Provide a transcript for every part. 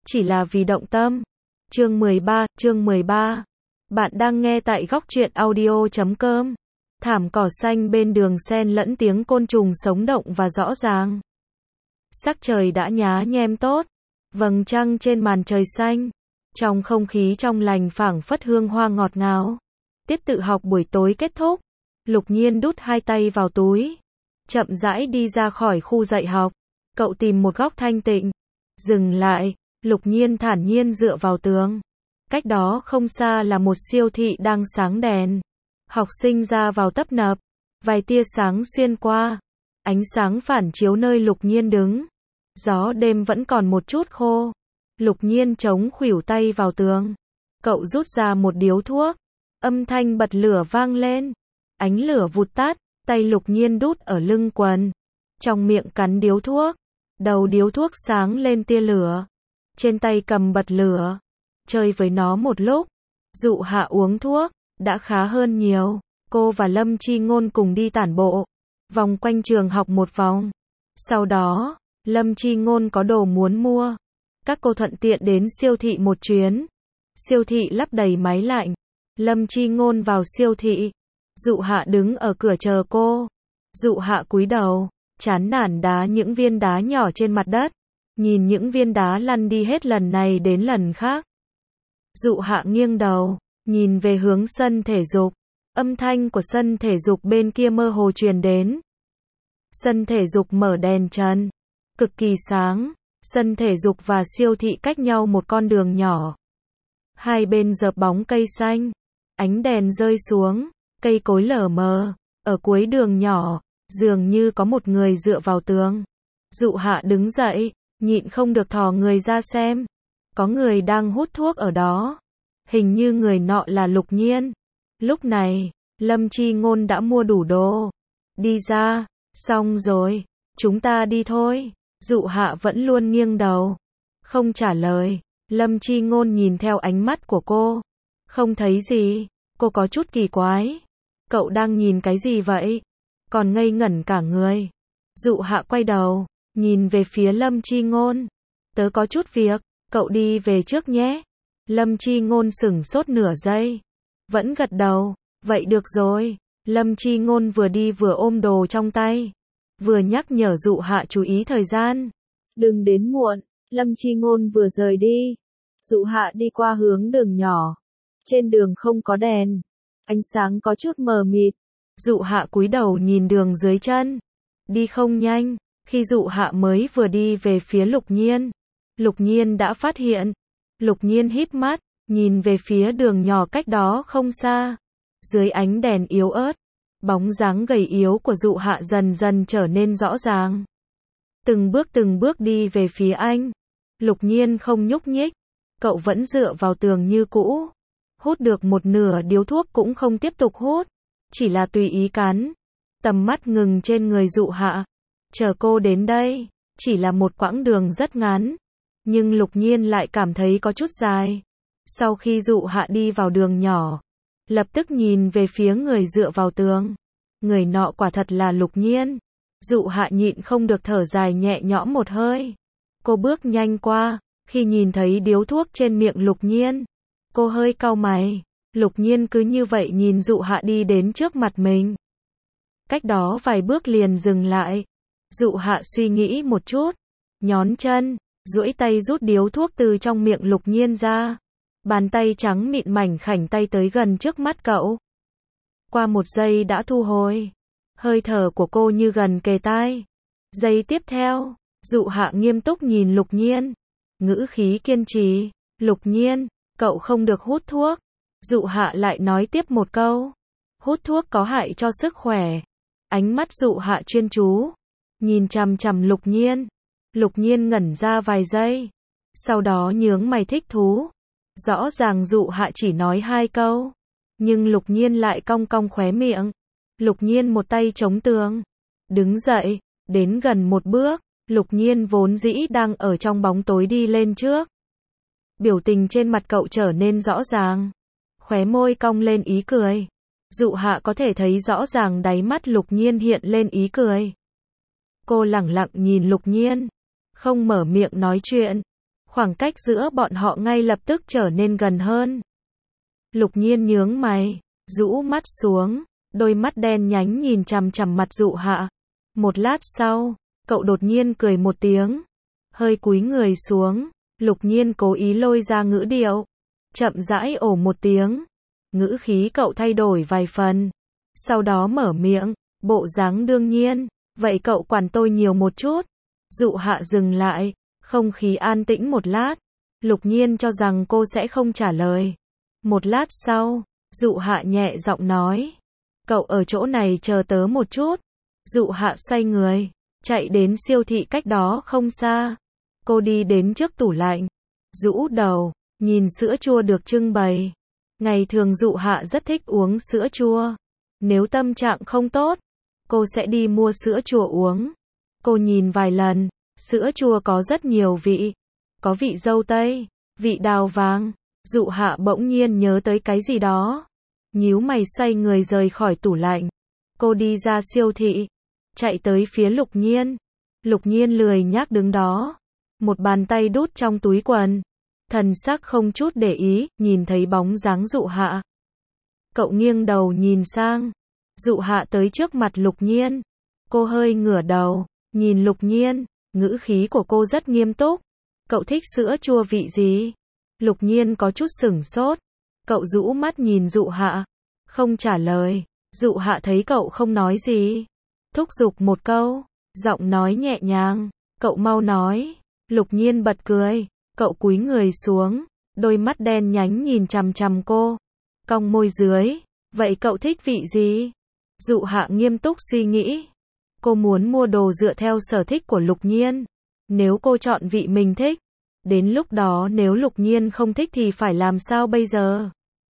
chỉ là vì động tâm. Chương 13. Bạn đang nghe tại góc truyện audio.com. Thảm cỏ xanh bên đường xen lẫn tiếng côn trùng sống động và rõ ràng. Sắc trời đã nhá nhem tốt, vầng trăng trên màn trời xanh, trong không khí trong lành phảng phất hương hoa ngọt ngào. Tiết tự học buổi tối kết thúc, Lục Nhiên đút hai tay vào túi, chậm rãi đi ra khỏi khu dạy học. Cậu tìm một góc thanh tịnh, dừng lại, Lục Nhiên thản nhiên dựa vào tường. Cách đó không xa là một siêu thị đang sáng đèn. Học sinh ra vào tấp nập, vài tia sáng xuyên qua, ánh sáng phản chiếu nơi Lục Nhiên đứng. Gió đêm vẫn còn một chút khô. Lục Nhiên chống khuỷu tay vào tường. Cậu rút ra một điếu thuốc, âm thanh bật lửa vang lên. Ánh lửa vụt tắt, tay Lục Nhiên đút ở lưng quần, trong miệng cắn điếu thuốc. Đầu điếu thuốc sáng lên tia lửa, trên tay cầm bật lửa, chơi với nó một lúc. Dụ Hạ uống thuốc, đã khá hơn nhiều. Cô và Lâm Chi Ngôn cùng đi tản bộ, vòng quanh trường học một vòng. Sau đó, Lâm Chi Ngôn có đồ muốn mua. Các cô thuận tiện đến siêu thị một chuyến. Siêu thị lắp đầy máy lạnh. Lâm Chi Ngôn vào siêu thị. Dụ Hạ đứng ở cửa chờ cô. Dụ Hạ cúi đầu, chán nản đá những viên đá nhỏ trên mặt đất. Nhìn những viên đá lăn đi hết lần này đến lần khác. Dụ Hạ nghiêng đầu, nhìn về hướng sân thể dục. Âm thanh của sân thể dục bên kia mơ hồ truyền đến. Sân thể dục mở đèn trần, cực kỳ sáng. Sân thể dục và siêu thị cách nhau một con đường nhỏ. Hai bên dợp bóng cây xanh. Ánh đèn rơi xuống, cây cối lờ mờ. Ở cuối đường nhỏ, dường như có một người dựa vào tường. Dụ Hạ đứng dậy, nhịn không được thò người ra xem. Có người đang hút thuốc ở đó. Hình như người nọ là Lục Nhiên. Lúc này, Lâm Chi Ngôn đã mua đủ đồ. Đi ra, xong rồi, chúng ta đi thôi. Dụ Hạ vẫn luôn nghiêng đầu, không trả lời. Lâm Chi Ngôn nhìn theo ánh mắt của cô, không thấy gì. Cô có chút kỳ quái. Cậu đang nhìn cái gì vậy? Còn ngây ngẩn cả người. Dụ Hạ quay đầu, nhìn về phía Lâm Chi Ngôn. Tớ có chút việc, cậu đi về trước nhé. Lâm Chi Ngôn sửng sốt nửa giây, vẫn gật đầu. Vậy được rồi. Lâm Chi Ngôn vừa đi vừa ôm đồ trong tay, vừa nhắc nhở Dụ Hạ chú ý thời gian. Đừng đến muộn. Lâm Chi Ngôn vừa rời đi, Dụ Hạ đi qua hướng đường nhỏ. Trên đường không có đèn, ánh sáng có chút mờ mịt. Dụ Hạ cúi đầu nhìn đường dưới chân, đi không nhanh. Khi Dụ Hạ mới vừa đi về phía Lục Nhiên, Lục Nhiên đã phát hiện. Lục Nhiên híp mắt, nhìn về phía đường nhỏ cách đó không xa. Dưới ánh đèn yếu ớt, bóng dáng gầy yếu của Dụ Hạ dần dần trở nên rõ ràng. Từng bước đi về phía anh. Lục Nhiên không nhúc nhích. Cậu vẫn dựa vào tường như cũ. Hút được một nửa điếu thuốc cũng không tiếp tục hút, chỉ là tùy ý cắn. Tầm mắt ngừng trên người Dụ Hạ. Chờ cô đến đây, chỉ là một quãng đường rất ngắn, nhưng Lục Nhiên lại cảm thấy có chút dài. Sau khi Dụ Hạ đi vào đường nhỏ, lập tức nhìn về phía người dựa vào tường. Người nọ quả thật là Lục Nhiên. Dụ Hạ nhịn không được thở dài nhẹ nhõm một hơi. Cô bước nhanh qua, khi nhìn thấy điếu thuốc trên miệng Lục Nhiên, cô hơi cau mày. Lục Nhiên cứ như vậy nhìn Dụ Hạ đi đến trước mặt mình. Cách đó vài bước liền dừng lại. Dụ Hạ suy nghĩ một chút, nhón chân, duỗi tay rút điếu thuốc từ trong miệng Lục Nhiên ra. Bàn tay trắng mịn mảnh khảnh tay tới gần trước mắt cậu. Qua một giây đã thu hồi. Hơi thở của cô như gần kề tai. Giây tiếp theo, Dụ Hạ nghiêm túc nhìn Lục Nhiên, ngữ khí kiên trì. Lục Nhiên, cậu không được hút thuốc. Dụ Hạ lại nói tiếp một câu. Hút thuốc có hại cho sức khỏe. Ánh mắt Dụ Hạ chuyên chú, nhìn chằm chằm Lục Nhiên. Lục Nhiên ngẩn ra vài giây, sau đó nhướng mày thích thú. Rõ ràng Dụ Hạ chỉ nói hai câu, nhưng Lục Nhiên lại cong cong khóe miệng. Lục Nhiên một tay chống tường, đứng dậy, đến gần một bước. Lục Nhiên vốn dĩ đang ở trong bóng tối đi lên trước. Biểu tình trên mặt cậu trở nên rõ ràng, khóe môi cong lên ý cười. Dụ Hạ có thể thấy rõ ràng đáy mắt Lục Nhiên hiện lên ý cười. Cô lẳng lặng nhìn Lục Nhiên, không mở miệng nói chuyện. Khoảng cách giữa bọn họ ngay lập tức trở nên gần hơn. Lục Nhiên nhướng mày, rũ mắt xuống, đôi mắt đen nhánh nhìn chằm chằm mặt Dụ Hạ. Một lát sau, cậu đột nhiên cười một tiếng, hơi cúi người xuống. Lục Nhiên cố ý lôi ra ngữ điệu, chậm rãi ồ một tiếng. Ngữ khí cậu thay đổi vài phần, sau đó mở miệng, bộ dáng đương nhiên, vậy cậu quản tôi nhiều một chút. Dụ Hạ dừng lại, không khí an tĩnh một lát. Lục Nhiên cho rằng cô sẽ không trả lời. Một lát sau, Dụ Hạ nhẹ giọng nói, cậu ở chỗ này chờ tớ một chút. Dụ Hạ xoay người, chạy đến siêu thị cách đó không xa. Cô đi đến trước tủ lạnh, rũ đầu, nhìn sữa chua được trưng bày. Ngày thường Dụ Hạ rất thích uống sữa chua. Nếu tâm trạng không tốt, cô sẽ đi mua sữa chua uống. Cô nhìn vài lần, sữa chua có rất nhiều vị. Có vị dâu tây, vị đào vàng. Dụ Hạ bỗng nhiên nhớ tới cái gì đó. Nhíu mày xoay người rời khỏi tủ lạnh. Cô đi ra siêu thị, chạy tới phía Lục Nhiên. Lục Nhiên lười nhác đứng đó, một bàn tay đút trong túi quần, thần sắc không chút để ý, nhìn thấy bóng dáng Dụ Hạ. Cậu nghiêng đầu nhìn sang, Dụ Hạ tới trước mặt Lục Nhiên. Cô hơi ngửa đầu, nhìn Lục Nhiên, ngữ khí của cô rất nghiêm túc. Cậu thích sữa chua vị gì? Lục Nhiên có chút sửng sốt. Cậu rũ mắt nhìn Dụ Hạ, không trả lời. Dụ Hạ thấy cậu không nói gì, thúc giục một câu, giọng nói nhẹ nhàng, cậu mau nói. Lục Nhiên bật cười, cậu cúi người xuống, đôi mắt đen nhánh nhìn chằm chằm cô, cong môi dưới, vậy cậu thích vị gì? Dụ Hạ nghiêm túc suy nghĩ. Cô muốn mua đồ dựa theo sở thích của Lục Nhiên. Nếu cô chọn vị mình thích, đến lúc đó nếu Lục Nhiên không thích thì phải làm sao bây giờ?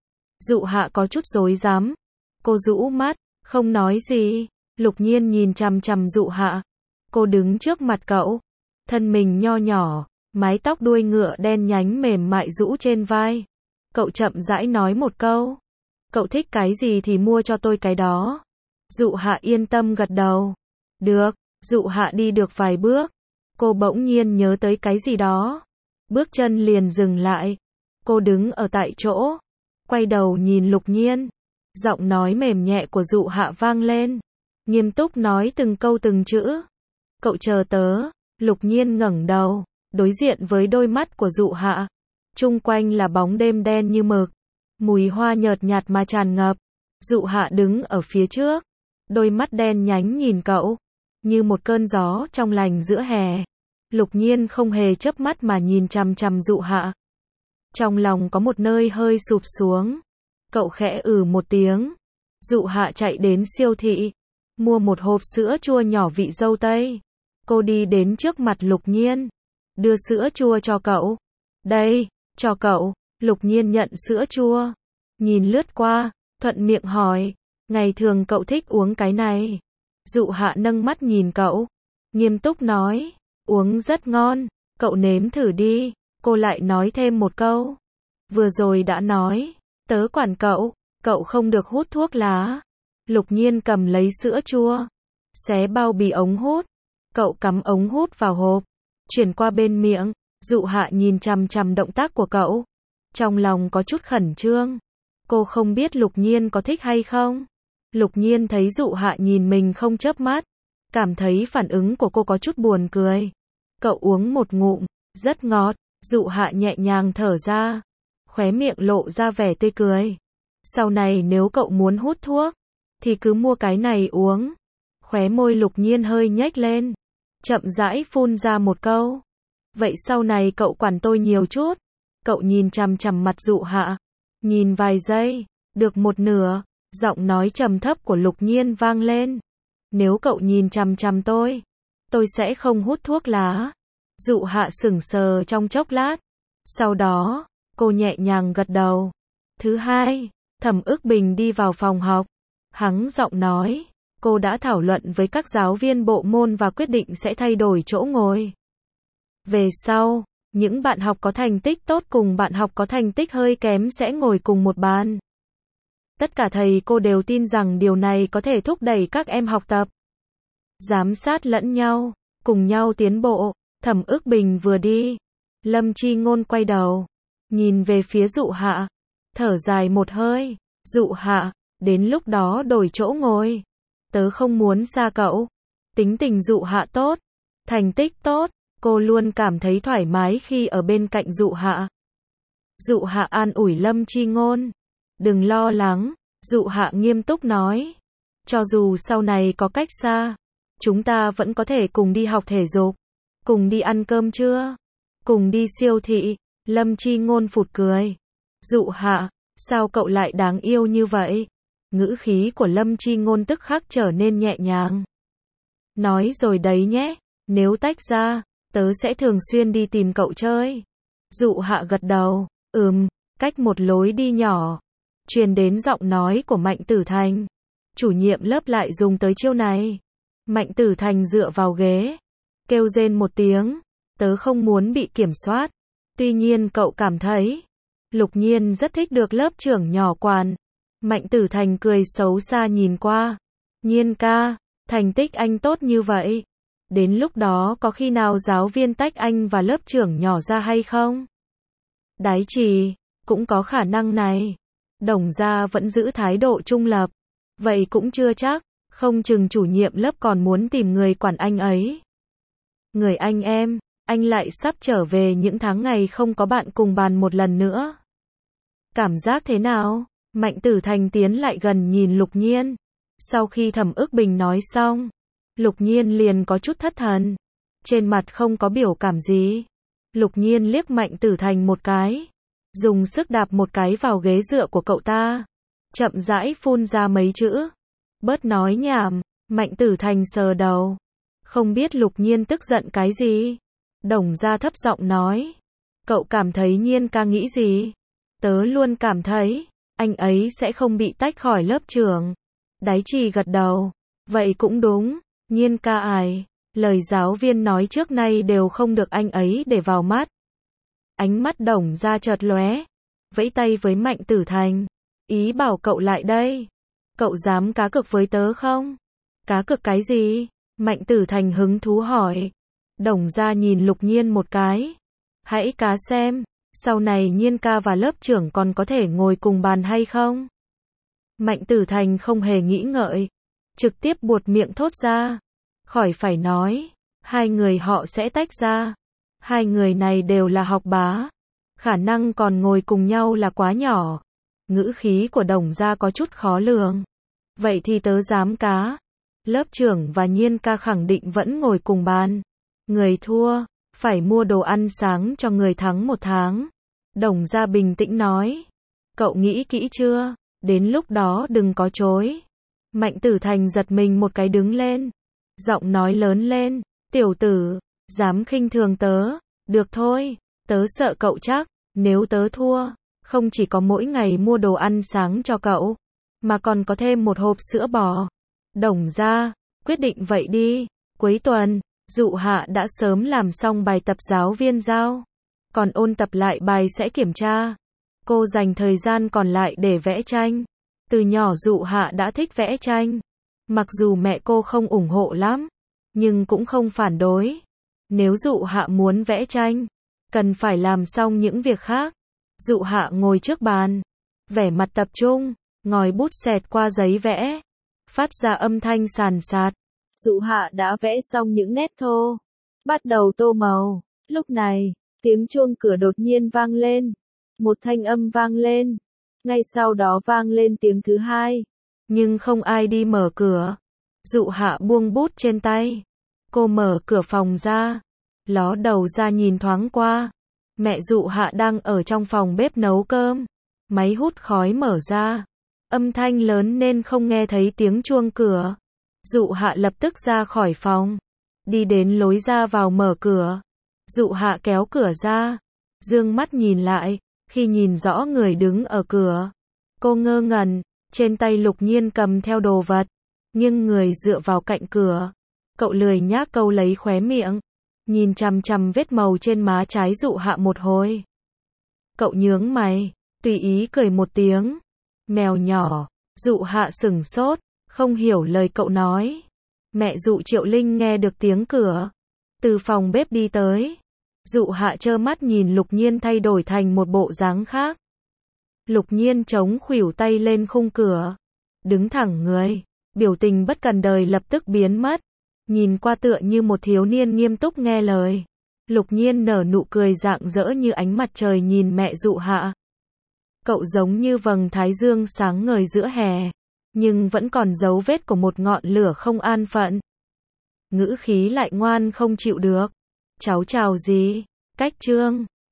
Dụ Hạ có chút rối rắm. Cô rũ mắt, không nói gì. Lục Nhiên nhìn chằm chằm Dụ Hạ. Cô đứng trước mặt cậu, thân mình nho nhỏ, mái tóc đuôi ngựa đen nhánh mềm mại rũ trên vai. Cậu chậm rãi nói một câu, cậu thích cái gì thì mua cho tôi cái đó. Dụ Hạ yên tâm gật đầu. Được. Dụ Hạ đi được vài bước, cô bỗng nhiên nhớ tới cái gì đó, bước chân liền dừng lại. Cô đứng ở tại chỗ, quay đầu nhìn Lục Nhiên. Giọng nói mềm nhẹ của Dụ Hạ vang lên, nghiêm túc nói từng câu từng chữ. Cậu chờ tớ. Lục Nhiên ngẩng đầu, đối diện với đôi mắt của Dụ Hạ. Chung quanh là bóng đêm đen như mực, mùi hoa nhợt nhạt mà tràn ngập. Dụ Hạ đứng ở phía trước, đôi mắt đen nhánh nhìn cậu, như một cơn gió trong lành giữa hè. Lục Nhiên không hề chớp mắt mà nhìn chằm chằm Dụ Hạ. Trong lòng có một nơi hơi sụp xuống. Cậu khẽ một tiếng. Dụ Hạ chạy đến siêu thị, mua một hộp sữa chua nhỏ vị dâu tây. Cô đi đến trước mặt Lục Nhiên, đưa sữa chua cho cậu. Đây, cho cậu. Lục Nhiên nhận sữa chua, nhìn lướt qua, thuận miệng hỏi, ngày thường cậu thích uống cái này? Dụ Hạ nâng mắt nhìn cậu, nghiêm túc nói, uống rất ngon, cậu nếm thử đi. Cô lại nói thêm một câu, vừa rồi đã nói, tớ quản cậu, cậu không được hút thuốc lá. Lục Nhiên cầm lấy sữa chua, xé bao bì ống hút. Cậu cắm ống hút vào hộp, chuyển qua bên miệng. Dụ Hạ nhìn chằm chằm động tác của cậu, trong lòng có chút khẩn trương. Cô không biết Lục Nhiên có thích hay không. Lục Nhiên thấy Dụ Hạ nhìn mình không chớp mắt, cảm thấy phản ứng của cô có chút buồn cười. Cậu uống một ngụm, rất ngọt. Dụ Hạ nhẹ nhàng thở ra, khóe miệng lộ ra vẻ tươi cười. Sau này nếu cậu muốn hút thuốc, thì cứ mua cái này uống. Khóe môi Lục Nhiên hơi nhếch lên, chậm rãi phun ra một câu, vậy sau này cậu quản tôi nhiều chút. Cậu nhìn chằm chằm mặt Dụ Hạ, nhìn vài giây, được một nửa, giọng nói trầm thấp của Lục Nhiên vang lên, nếu cậu nhìn chằm chằm tôi sẽ không hút thuốc lá. Dụ Hạ sững sờ trong chốc lát, sau đó, cô nhẹ nhàng gật đầu. Thứ hai, Thẩm Ức Bình đi vào phòng học, hắng giọng nói, cô đã thảo luận với các giáo viên bộ môn và quyết định sẽ thay đổi chỗ ngồi. Về sau, những bạn học có thành tích tốt cùng bạn học có thành tích hơi kém sẽ ngồi cùng một bàn. Tất cả thầy cô đều tin rằng điều này có thể thúc đẩy các em học tập, giám sát lẫn nhau, cùng nhau tiến bộ. Thẩm Ức Bình vừa đi, Lâm Chi Ngôn quay đầu, nhìn về phía Dụ Hạ, thở dài một hơi, Dụ Hạ, đến lúc đó đổi chỗ ngồi. Tớ không muốn xa cậu. Tính tình Dụ Hạ tốt, thành tích tốt, cô luôn cảm thấy thoải mái khi ở bên cạnh Dụ Hạ. Dụ Hạ an ủi Lâm Chi Ngôn, đừng lo lắng, Dụ Hạ nghiêm túc nói. Cho dù sau này có cách xa, chúng ta vẫn có thể cùng đi học thể dục, cùng đi ăn cơm trưa, cùng đi siêu thị. Lâm Chi Ngôn phụt cười. Dụ Hạ, sao cậu lại đáng yêu như vậy? Ngữ khí của Lâm Chi Ngôn tức khắc trở nên nhẹ nhàng. Nói rồi đấy nhé, nếu tách ra, tớ sẽ thường xuyên đi tìm cậu chơi. Dụ Hạ gật đầu, cách một lối đi nhỏ, truyền đến giọng nói của Mạnh Tử Thành. Chủ nhiệm lớp lại dùng tới chiêu này. Mạnh Tử Thành dựa vào ghế, kêu rên một tiếng, tớ không muốn bị kiểm soát. Tuy nhiên cậu cảm thấy, Lục Nhiên rất thích được lớp trưởng nhỏ quản. Mạnh Tử Thành cười xấu xa nhìn qua. Nhiên ca, thành tích anh tốt như vậy. Đến lúc đó có khi nào giáo viên tách anh và lớp trưởng nhỏ ra hay không? Đái Trì, cũng có khả năng này. Đồng Gia vẫn giữ thái độ trung lập. Vậy cũng chưa chắc, không chừng chủ nhiệm lớp còn muốn tìm người quản anh ấy. Người anh lại sắp trở về những tháng ngày không có bạn cùng bàn một lần nữa. Cảm giác thế nào? Mạnh Tử Thành tiến lại gần nhìn Lục Nhiên. Sau khi Thẩm Ức Bình nói xong, Lục Nhiên liền có chút thất thần. Trên mặt không có biểu cảm gì. Lục Nhiên liếc Mạnh Tử Thành một cái, dùng sức đạp một cái vào ghế dựa của cậu ta, chậm rãi phun ra mấy chữ. Bớt nói nhảm. Mạnh Tử Thành sờ đầu. Không biết Lục Nhiên tức giận cái gì. Đồng Gia thấp giọng nói. Cậu cảm thấy Nhiên ca nghĩ gì? Tớ luôn cảm thấy, anh ấy sẽ không bị tách khỏi lớp trưởng. Đái Trì gật đầu. Vậy cũng đúng. Nhiên ca lời giáo viên nói trước nay đều không được anh ấy để vào mắt. Ánh mắt Đồng Gia chợt lóe, vẫy tay với Mạnh Tử Thành. Ý bảo cậu lại đây. Cậu dám cá cược với tớ không? Cá cược cái gì? Mạnh Tử Thành hứng thú hỏi. Đồng Gia nhìn Lục Nhiên một cái. Hãy cá xem, sau này Nhiên ca và lớp trưởng còn có thể ngồi cùng bàn hay không? Mạnh Tử Thành không hề nghĩ ngợi, trực tiếp buột miệng thốt ra. Khỏi phải nói, hai người họ sẽ tách ra. Hai người này đều là học bá, khả năng còn ngồi cùng nhau là quá nhỏ. Ngữ khí của Đồng Gia có chút khó lường. Vậy thì tớ dám cá. Lớp trưởng và Nhiên ca khẳng định vẫn ngồi cùng bàn. Người thua, phải mua đồ ăn sáng cho người thắng 1 tháng. Đồng Gia bình tĩnh nói. Cậu nghĩ kỹ chưa? Đến lúc đó đừng có chối. Mạnh Tử Thành giật mình một cái đứng lên. Giọng nói lớn lên. Tiểu tử, dám khinh thường tớ. Được thôi, tớ sợ cậu chắc. Nếu tớ thua, không chỉ có mỗi ngày mua đồ ăn sáng cho cậu, mà còn có thêm một hộp sữa bò. Đồng Gia, quyết định vậy đi. Cuối tuần, Dụ Hạ đã sớm làm xong bài tập giáo viên giao, còn ôn tập lại bài sẽ kiểm tra. Cô dành thời gian còn lại để vẽ tranh. Từ nhỏ Dụ Hạ đã thích vẽ tranh. Mặc dù mẹ cô không ủng hộ lắm, nhưng cũng không phản đối. Nếu Dụ Hạ muốn vẽ tranh, cần phải làm xong những việc khác. Dụ Hạ ngồi trước bàn, vẻ mặt tập trung, ngòi bút xẹt qua giấy vẽ, phát ra âm thanh sàn sạt. Dụ Hạ đã vẽ xong những nét thô, bắt đầu tô màu. Lúc này, tiếng chuông cửa đột nhiên vang lên. Một thanh âm vang lên. Ngay sau đó vang lên tiếng thứ hai. Nhưng không ai đi mở cửa. Dụ Hạ buông bút trên tay. Cô mở cửa phòng ra. Ló đầu ra nhìn thoáng qua. Mẹ Dụ Hạ đang ở trong phòng bếp nấu cơm. Máy hút khói mở ra. Âm thanh lớn nên không nghe thấy tiếng chuông cửa. Dụ Hạ lập tức ra khỏi phòng. Đi đến lối ra vào mở cửa. Dụ Hạ kéo cửa ra. Dương mắt nhìn lại. Khi nhìn rõ người đứng ở cửa, cô ngơ ngẩn. Trên tay Lục Nhiên cầm theo đồ vật, nhưng người dựa vào cạnh cửa. Cậu lười nhác câu lấy khóe miệng, nhìn chằm chằm vết màu trên má trái Dụ Hạ một hồi. Cậu nhướng mày, tùy ý cười một tiếng. Mèo nhỏ. Dụ Hạ sửng sốt, không hiểu lời cậu nói. Mẹ Dụ Triệu Linh nghe được tiếng cửa, từ phòng bếp đi tới. Dụ Hạ trơ mắt nhìn Lục Nhiên thay đổi thành một bộ dáng khác. Lục Nhiên chống khuỷu tay lên khung cửa, đứng thẳng người, biểu tình bất cần đời lập tức biến mất, nhìn qua tựa như một thiếu niên nghiêm túc nghe lời. Lục Nhiên nở nụ cười rạng rỡ như ánh mặt trời nhìn mẹ Dụ Hạ. Cậu giống như vầng thái dương sáng ngời giữa hè, nhưng vẫn còn dấu vết của một ngọn lửa không an phận. Ngữ khí lại ngoan không chịu được. Cháu chào gì? Cách Trương.